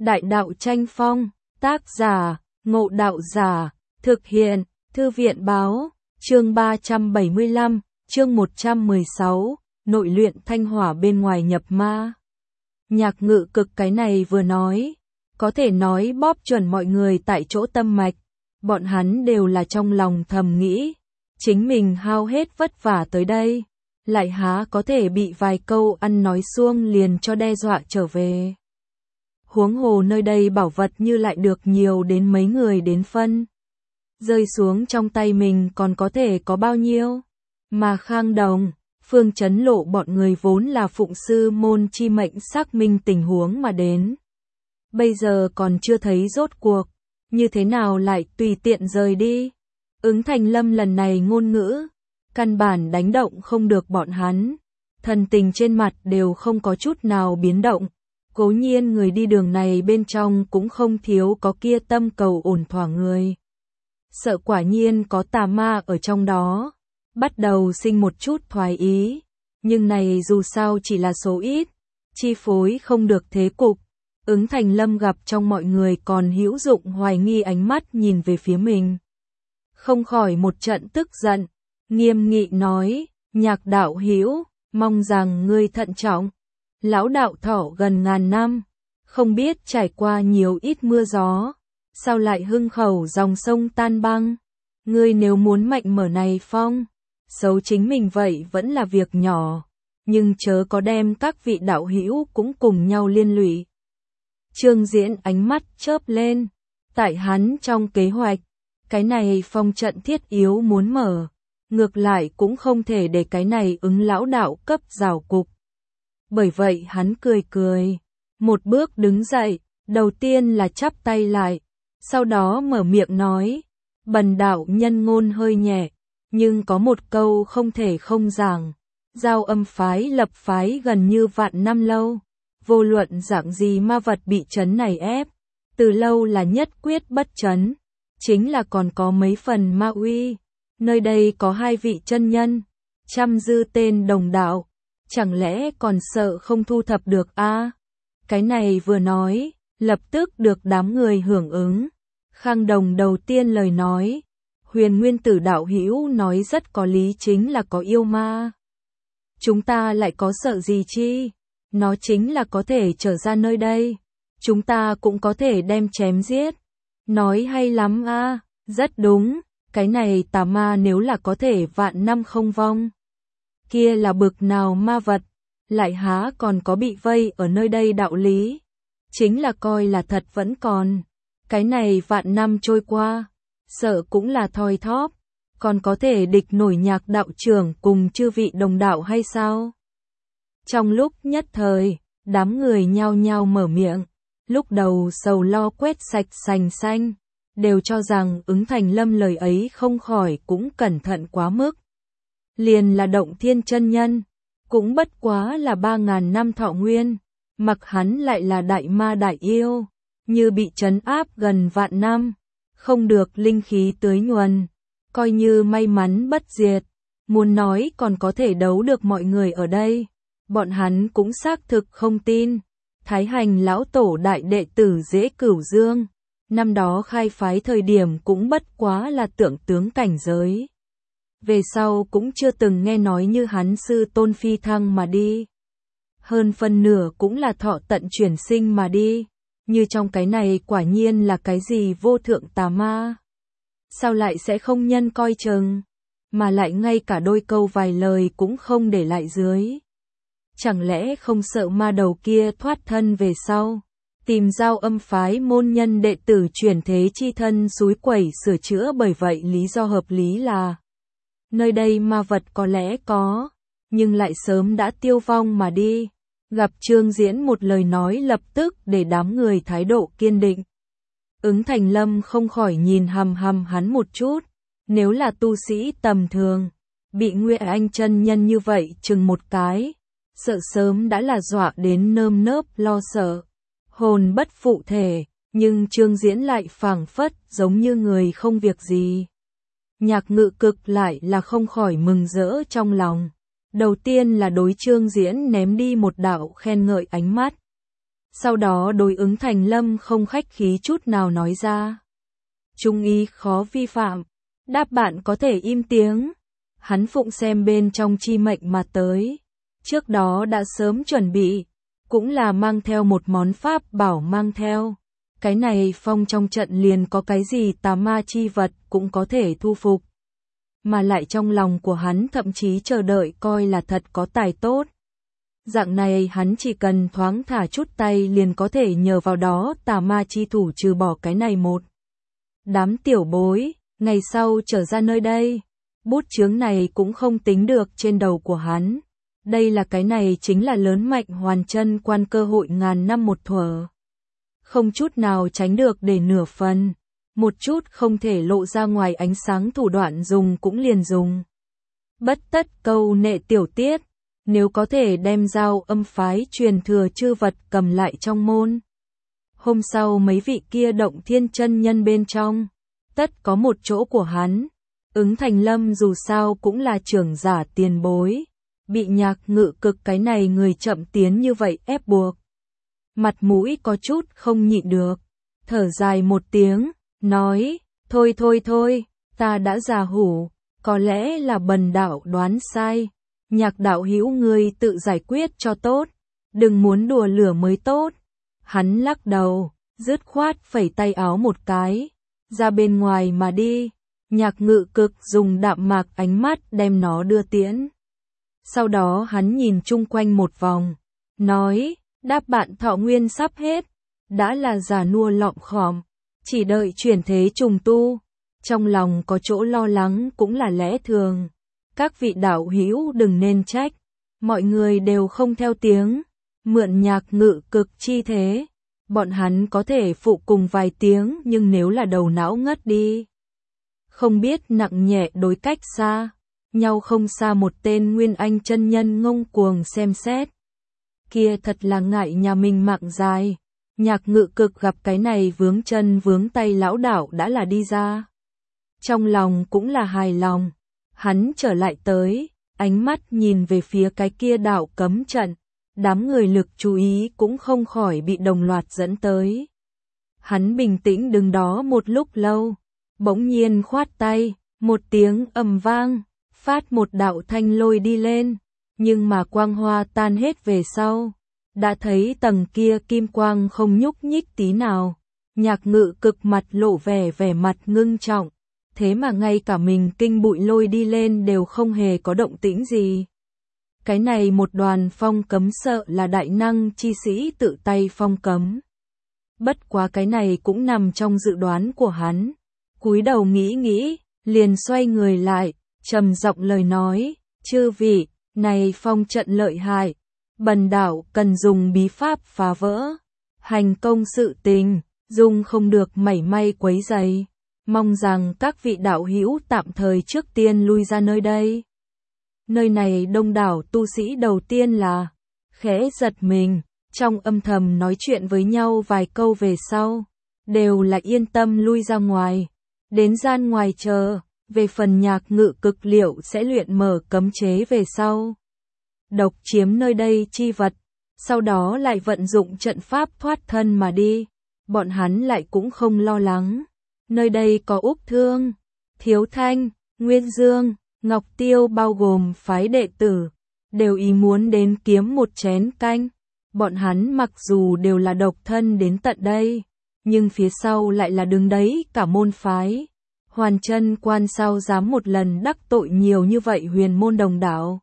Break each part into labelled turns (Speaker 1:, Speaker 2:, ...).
Speaker 1: Đại đạo tranh phong, tác giả, Ngộ Đạo Giả, thực hiện, Thư viện báo, chương 375, chương 116, nội luyện thanh hỏa bên ngoài nhập ma. Nhạc Ngự Cực cái này vừa nói, có thể nói bóp chuẩn mọi người tại chỗ tâm mạch, bọn hắn đều là trong lòng thầm nghĩ, chính mình hao hết vất vả tới đây, lại há có thể bị vài câu ăn nói suông liền cho đe dọa trở về. Huống hồ nơi đây bảo vật như lại được nhiều đến mấy người đến phân. Rơi xuống trong tay mình còn có thể có bao nhiêu. Mà Khang Đồng, Phương Chấn Lộ bọn người vốn là phụng sư môn chi mệnh xác minh tình huống mà đến. Bây giờ còn chưa thấy rốt cuộc, như thế nào lại tùy tiện rời đi. Ứng Thành Lâm lần này ngôn ngữ, căn bản đánh động không được bọn hắn. Thần tình trên mặt đều không có chút nào biến động. Cố nhiên người đi đường này bên trong cũng không thiếu có kia tâm cầu ổn thỏa người. Sợ quả nhiên có tà ma ở trong đó, bắt đầu sinh một chút thoái ý, nhưng này dù sao chỉ là số ít, chi phối không được thế cục. Ứng Thành Lâm gặp trong mọi người còn hữu dụng hoài nghi ánh mắt nhìn về phía mình. Không khỏi một trận tức giận, nghiêm nghị nói, Nhạc đạo hữu, mong rằng ngươi thận trọng. Lão đạo thọ gần ngàn năm, không biết trải qua nhiều ít mưa gió, sao lại hưng khẩu dòng sông tan băng. Ngươi nếu muốn mạnh mở này phong, xấu chính mình vậy vẫn là việc nhỏ, nhưng chớ có đem các vị đạo hữu cũng cùng nhau liên lụy. Trương Diễn ánh mắt chớp lên, tại hắn trong kế hoạch, cái này phong trận thiết yếu muốn mở, ngược lại cũng không thể để cái này ứng lão đạo cấp rào cục. Bởi vậy hắn cười cười, một bước đứng dậy, đầu tiên là chắp tay lại, sau đó mở miệng nói, bần đạo nhân ngôn hơi nhẹ, nhưng có một câu không thể không giảng, Giao Âm phái lập phái gần như vạn năm lâu, vô luận dạng gì ma vật bị trấn này ép, từ lâu là nhất quyết bất trấn, chính là còn có mấy phần ma uy, nơi đây có hai vị chân nhân, trăm dư tên đồng đạo. Chẳng lẽ còn sợ không thu thập được a? Cái này vừa nói, lập tức được đám người hưởng ứng. Khang Đồng đầu tiên lời nói, Huyền Nguyên Tử đạo hữu nói rất có lý, chính là có yêu ma. Chúng ta lại có sợ gì chi? Nó chính là có thể trở ra nơi đây. Chúng ta cũng có thể đem chém giết. Nói hay lắm a, rất đúng, cái này tà ma nếu là có thể vạn năm không vong. Kia là bực nào ma vật, lại há còn có bị vây ở nơi đây đạo lý. Chính là coi là thật vẫn còn. Cái này vạn năm trôi qua, sợ cũng là thoi thóp, còn có thể địch nổi Nhạc đạo trưởng cùng chư vị đồng đạo hay sao? Trong lúc nhất thời, đám người nhao nhao mở miệng, lúc đầu sầu lo quét sạch sành xanh, đều cho rằng Ứng Thành Lâm lời ấy không khỏi cũng cẩn thận quá mức. Liền là Động Thiên chân nhân, cũng bất quá là 3.000 năm thọ nguyên, mặc hắn lại là đại ma đại yêu, như bị trấn áp gần vạn năm, không được linh khí tưới nhuần, coi như may mắn bất diệt, muốn nói còn có thể đấu được mọi người ở đây, bọn hắn cũng xác thực không tin. Thái Hành lão tổ đại đệ tử Dễ Cửu Dương, năm đó khai phái thời điểm cũng bất quá là tượng tướng cảnh giới. Về sau cũng chưa từng nghe nói như hắn sư tôn phi thăng mà đi. Hơn phân nửa cũng là thọ tận chuyển sinh mà đi. Như trong cái này quả nhiên là cái gì vô thượng tà ma. Sao lại sẽ không nhân coi chừng, mà lại ngay cả đôi câu vài lời cũng không để lại dưới. Chẳng lẽ không sợ ma đầu kia thoát thân về sau, tìm Giao Âm phái môn nhân đệ tử chuyển thế chi thân xúi quẩy sửa chữa, bởi vậy lý do hợp lý là nơi đây ma vật có lẽ có, nhưng lại sớm đã tiêu vong mà đi. Gặp Trương Diễn một lời nói lập tức để đám người thái độ kiên định. Ứng Thành Lâm không khỏi nhìn hằm hằm hắn một chút, nếu là tu sĩ tầm thường, bị Nguyên Anh chân nhân như vậy chừng một cái, sợ sớm đã là dọa đến nơm nớp lo sợ, hồn bất phụ thể, nhưng Trương Diễn lại phảng phất giống như người không việc gì. Nhạc Ngự Cực lại là không khỏi mừng rỡ trong lòng. Đầu tiên là đối Trương Diễn ném đi một đạo khen ngợi ánh mắt. Sau đó đối ứng Thành Lâm không khách khí chút nào nói ra. Trung ý khó vi phạm, đáp bạn có thể im tiếng. Hắn phụng xem bên trong chi mệnh mà tới. Trước đó đã sớm chuẩn bị, cũng là mang theo một món pháp bảo mang theo. Cái này phong trong trận liền có cái gì tà ma chi vật cũng có thể thu phục. Mà lại trong lòng của hắn thậm chí chờ đợi coi là thật có tài tốt. Dạng này hắn chỉ cần thoáng thả chút tay liền có thể nhờ vào đó tà ma chi thủ trừ bỏ cái này một. Đám tiểu bối, ngày sau trở ra nơi đây, bút chướng này cũng không tính được trên đầu của hắn. Đây là cái này chính là lớn mạnh hoàn chân quan cơ hội ngàn năm một thuở. Không chút nào tránh được để nửa phần. Một chút không thể lộ ra ngoài ánh sáng thủ đoạn dùng cũng liền dùng. Bất tất câu nệ tiểu tiết, nếu có thể đem dao âm phái truyền thừa chư vật cầm lại trong môn. Hôm sau mấy vị kia động thiên chân nhân bên trong, tất có một chỗ của hắn. Ứng Thành Lâm dù sao cũng là trưởng giả tiền bối, bị Nhạc Ngự Cực cái này người chậm tiến như vậy ép buộc. Mặt mũi có chút không nhịn được, thở dài một tiếng, nói, thôi, ta đã già hủ, có lẽ là bần đạo đoán sai. Nhạc đạo hữu ngươi tự giải quyết cho tốt, đừng muốn đùa lửa mới tốt. Hắn lắc đầu, dứt khoát phẩy tay áo một cái, ra bên ngoài mà đi. Nhạc Ngự Cực dùng đạm mạc ánh mắt đem nó đưa tiễn. Sau đó hắn nhìn chung quanh một vòng, nói, đáp bạn thọ nguyên sắp hết, đã là già nua lọm khòm, chỉ đợi chuyển thế trùng tu. Trong lòng có chỗ lo lắng cũng là lẽ thường. Các vị đạo hữu đừng nên trách, mọi người đều không theo tiếng, mượn Nhạc Ngự Cực chi thế. Bọn hắn có thể phụ cùng vài tiếng nhưng nếu là đầu não ngất đi. Không biết nặng nhẹ đối cách xa, nhau không xa một tên Nguyên Anh chân nhân ngông cuồng xem xét. Kia thật là ngại nhà mình mạng dài. Nhạc Ngự Cực gặp cái này vướng chân vướng tay lão đạo đã là đi ra. Trong lòng cũng là hài lòng. Hắn trở lại tới, ánh mắt nhìn về phía cái kia đạo cấm trận. Đám người lực chú ý cũng không khỏi bị đồng loạt dẫn tới. Hắn bình tĩnh đứng đó một lúc lâu, bỗng nhiên khoát tay, một tiếng ầm vang, phát một đạo thanh lôi đi lên, nhưng mà quang hoa tan hết về sau, đã thấy tầng kia kim quang không nhúc nhích tí nào. Nhạc Ngự Cực mặt lộ vẻ mặt ngưng trọng, thế mà ngay cả mình kinh bụi lôi đi lên đều không hề có động tĩnh gì. Cái này một đoàn phong cấm sợ là đại năng chi sĩ tự tay phong cấm. Bất quá cái này cũng nằm trong dự đoán của hắn. Cúi đầu nghĩ, liền xoay người lại, trầm giọng lời nói, chư vị, này phong trận lợi hại, bần đạo cần dùng bí pháp phá vỡ, hành công sự tình, dùng không được mảy may quấy rầy. Mong rằng các vị đạo hữu tạm thời trước tiên lui ra nơi đây. Nơi này đông đảo tu sĩ đầu tiên là khẽ giật mình, trong âm thầm nói chuyện với nhau vài câu về sau, đều là yên tâm lui ra ngoài, đến gian ngoài chờ, về phần Nhạc Ngự Cực liệu sẽ luyện mở cấm chế về sau. Độc chiếm nơi đây chi vật, sau đó lại vận dụng trận pháp thoát thân mà đi, bọn hắn lại cũng không lo lắng. Nơi đây có Úc Thương, Thiếu Thanh, Nguyên Dương, Ngọc Tiêu bao gồm phái đệ tử, đều ý muốn đến kiếm một chén canh. Bọn hắn mặc dù đều là độc thân đến tận đây, nhưng phía sau lại là đứng đấy cả môn phái. Hoàn chân quan sao dám một lần đắc tội nhiều như vậy huyền môn đồng đạo.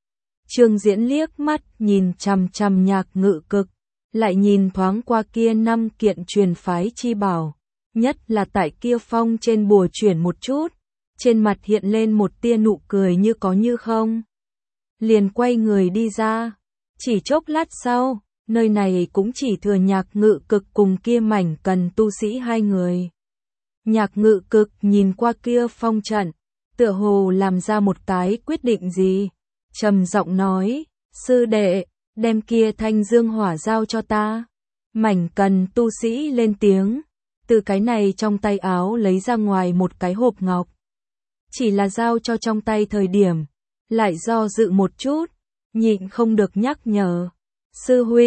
Speaker 1: Trương Diễn liếc mắt nhìn chằm chằm Nhạc Ngự Cực, lại nhìn thoáng qua kia 5 kiện truyền phái chi bảo, nhất là tại kia phong trên bùa chuyển một chút, trên mặt hiện lên một tia nụ cười như có như không. Liền quay người đi ra, chỉ chốc lát sau, nơi này cũng chỉ thừa Nhạc Ngự Cực cùng kia mảnh cần tu sĩ hai người. Nhạc Ngự Cực nhìn qua kia phong trận, tựa hồ làm ra một cái quyết định gì, trầm giọng nói, sư đệ, đem kia thanh dương hỏa giao cho ta. Mảnh cần tu sĩ lên tiếng, từ cái này trong tay áo lấy ra ngoài một cái hộp ngọc. Chỉ là giao cho trong tay thời điểm, lại do dự một chút, nhịn không được nhắc nhở. Sư huynh,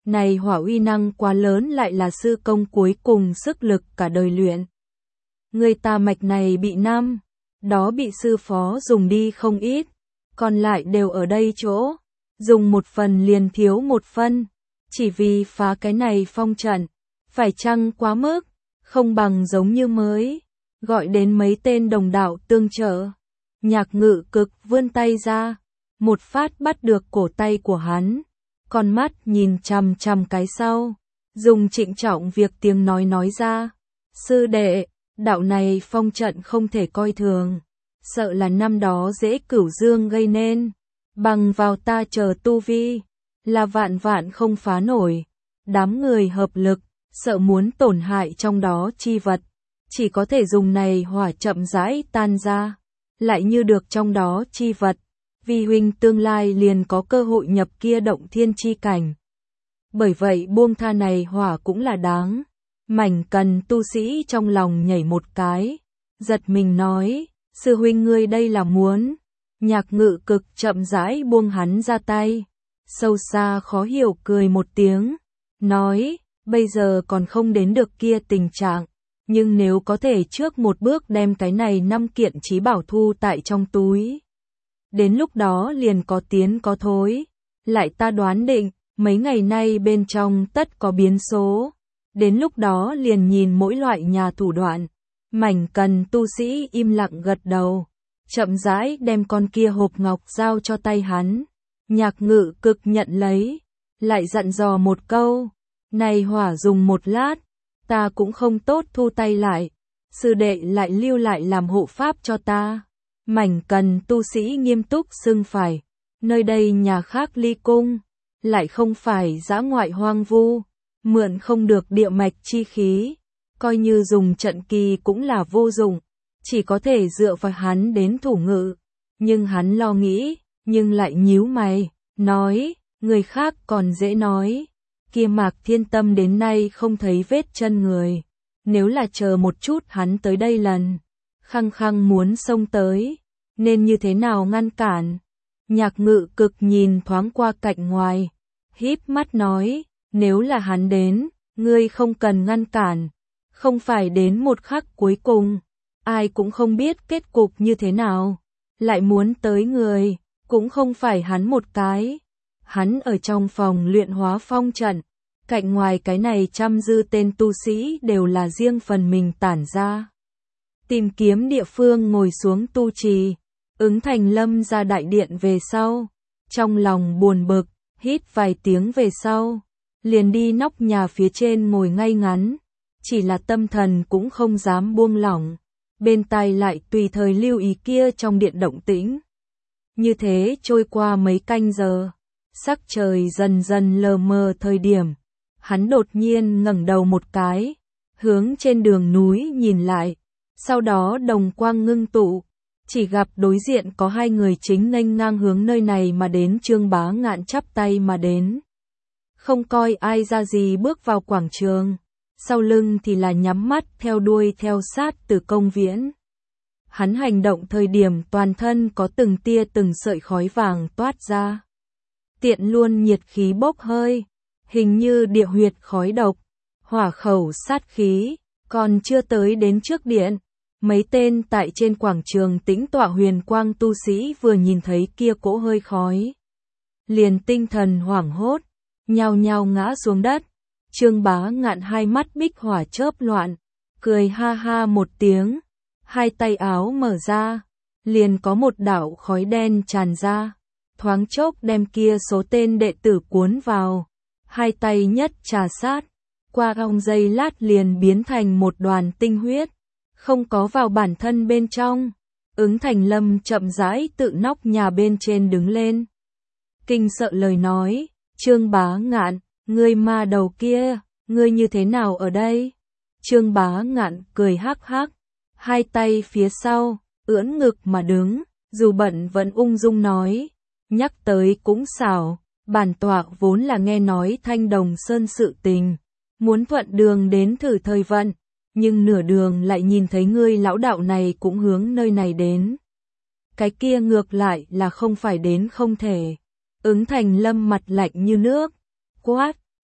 Speaker 1: Này hỏa uy năng quá lớn, lại là sư công cuối cùng sức lực cả đời luyện. Người ta mạch này bị năm, đó bị sư phó dùng đi không ít, còn lại đều ở đây chỗ, dùng một phần liền thiếu một phân, chỉ vì phá cái này phong trận, phải chăng quá mức, không bằng giống như mới, gọi đến mấy tên đồng đạo tương trợ. Nhạc Ngự Cực vươn tay ra, một phát bắt được cổ tay của hắn, con mắt nhìn chằm chằm cái sau, dùng trịnh trọng việc tiếng nói ra, sư đệ, đạo này phong trận không thể coi thường, sợ là năm đó dễ Cửu Dương gây nên, bằng vào ta chờ tu vi, là vạn vạn không phá nổi, đám người hợp lực, sợ muốn tổn hại trong đó chi vật, chỉ có thể dùng này hỏa chậm rãi tan ra, lại như được trong đó chi vật, vì huynh tương lai liền có cơ hội nhập kia động thiên chi cảnh. Bởi vậy buông tha này hỏa cũng là đáng. Mảnh Cần tu sĩ trong lòng nhảy một cái, giật mình nói, sư huynh ngươi đây là muốn. Nhạc Ngự Cực chậm rãi buông hắn ra tay, sâu xa khó hiểu cười một tiếng, nói, bây giờ còn không đến được kia tình trạng, nhưng nếu có thể trước một bước đem cái này 5 kiện chí bảo thu tại trong túi. Đến lúc đó liền có tiến có thối, lại ta đoán định, mấy ngày nay bên trong tất có biến số. Đến lúc đó liền nhìn mỗi loại nhà thủ đoạn. Mảnh Cần tu sĩ im lặng gật đầu, chậm rãi đem con kia hộp ngọc giao cho tay hắn. Nhạc Ngự Cực nhận lấy, lại dặn dò một câu, này hỏa dùng một lát, ta cũng không tốt thu tay lại, sư đệ lại lưu lại làm hộ pháp cho ta. Mảnh Cần tu sĩ nghiêm túc xưng phải, nơi đây nhà khác ly cung, lại không phải dã ngoại hoang vu, mượn không được địa mạch chi khí, coi như dùng trận kỳ cũng là vô dụng, chỉ có thể dựa vào hắn đến thủ ngự. Nhưng hắn lo nghĩ, nhưng lại nhíu mày, nói, người khác còn dễ nói, kia Mạc Thiên Tâm đến nay không thấy vết chân người, nếu là chờ một chút hắn tới đây lần, khăng khăng muốn xông tới, nên như thế nào ngăn cản? Nhạc Ngự Cực nhìn thoáng qua cạnh ngoài, híp mắt nói, nếu là hắn đến, ngươi không cần ngăn cản, không phải đến một khắc cuối cùng, ai cũng không biết kết cục như thế nào, lại muốn tới người, cũng không phải hắn một cái. Hắn ở trong phòng luyện hóa phong trận, cạnh ngoài cái này trăm dư tên tu sĩ đều là riêng phần mình tản ra. Tìm kiếm địa phương ngồi xuống tu trì, Ứng Thành Lâm ra đại điện về sau, trong lòng buồn bực, hít vài tiếng về sau, liền đi nóc nhà phía trên ngồi ngay ngắn, chỉ là tâm thần cũng không dám buông lỏng, bên tai lại tùy thời lưu ý kia trong điện động tĩnh. Như thế trôi qua mấy canh giờ, sắc trời dần dần lờ mờ thời điểm, hắn đột nhiên ngẩng đầu một cái, hướng trên đường núi nhìn lại, sau đó đồng quang ngưng tụ, chỉ gặp đối diện có hai người chính nghênh ngang hướng nơi này mà đến. Trương Bá Ngạn chắp tay mà đến, không coi ai ra gì bước vào quảng trường, sau lưng thì là nhắm mắt theo đuôi theo sát Từ Công Viễn. Hắn hành động thời điểm toàn thân có từng tia từng sợi khói vàng toát ra, tiện luôn nhiệt khí bốc hơi, hình như địa huyệt khói độc, hỏa khẩu sát khí, còn chưa tới đến trước điện. Mấy tên tại trên quảng trường tĩnh tọa huyền quang tu sĩ vừa nhìn thấy kia cỗ hơi khói, liền tinh thần hoảng hốt, nhao nhao ngã xuống đất. Trương Bá Ngạn hai mắt bích hỏa chớp loạn, cười ha ha một tiếng, hai tay áo mở ra, liền có một đạo khói đen tràn ra, thoáng chốc đem kia số tên đệ tử cuốn vào, hai tay nhất trà sát, qua vòng giây lát liền biến thành một đoàn tinh huyết, không có vào bản thân bên trong. Ứng Thành Lâm chậm rãi tự nóc nhà bên trên đứng lên, kinh sợ lời nói, Trương Bá Ngạn, ngươi ma đầu kia, ngươi như thế nào ở đây? Trương Bá Ngạn cười hắc hắc, hai tay phía sau, ưỡn ngực mà đứng, dù bận vẫn ung dung nói, nhắc tới cũng xảo, bản tọa vốn là nghe nói Thanh Đồng Sơn sự tình, muốn thuận đường đến thử thời vận, nhưng nửa đường lại nhìn thấy ngươi lão đạo này cũng hướng nơi này đến. Cái kia ngược lại là không phải đến không thể. Ứng Thành Lâm mặt lạnh như nước, quát,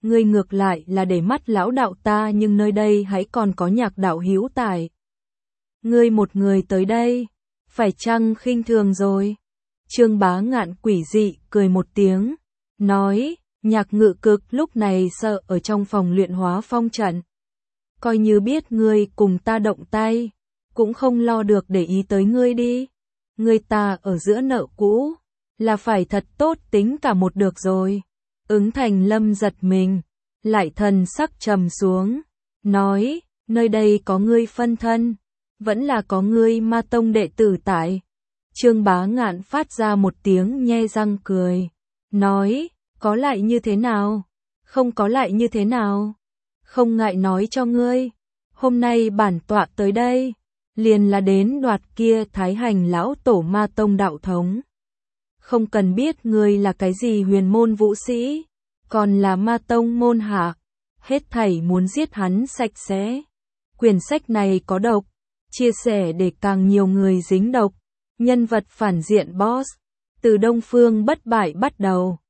Speaker 1: ngươi ngược lại là để mắt lão đạo ta, nhưng nơi đây hãy còn có Nhạc đạo hữu tại. Ngươi một người tới đây, phải chăng khinh thường rồi? Trương Bá Ngạn quỷ dị cười một tiếng, nói, Nhạc Ngự Cực lúc này sợ ở trong phòng luyện hóa phong trận. Coi như biết ngươi cùng ta động tay, cũng không lo được để ý tới ngươi đi. Ngươi ta ở giữa nợ cũ, là phải thật tốt tính cả một được rồi. Ứng Thành Lâm giật mình, lại thần sắc trầm xuống, nói, nơi đây có ngươi phân thân, vẫn là có ngươi Ma Tông đệ tử tại. Trương Bá Ngạn phát ra một tiếng nhe răng cười, nói, có lại như thế nào? Không có lại như thế nào? Không ngại nói cho ngươi, hôm nay bản tọa tới đây, liền là đến đoạt kia Thái Hành lão tổ Ma Tông đạo thống. Không cần biết ngươi là cái gì huyền môn vũ sĩ, còn là Ma Tông môn hạ, hết thảy muốn giết hắn sạch sẽ. Quyển sách này có độc, chia sẻ để càng nhiều người dính độc. Nhân vật phản diện boss, từ Đông Phương bất bại bắt đầu.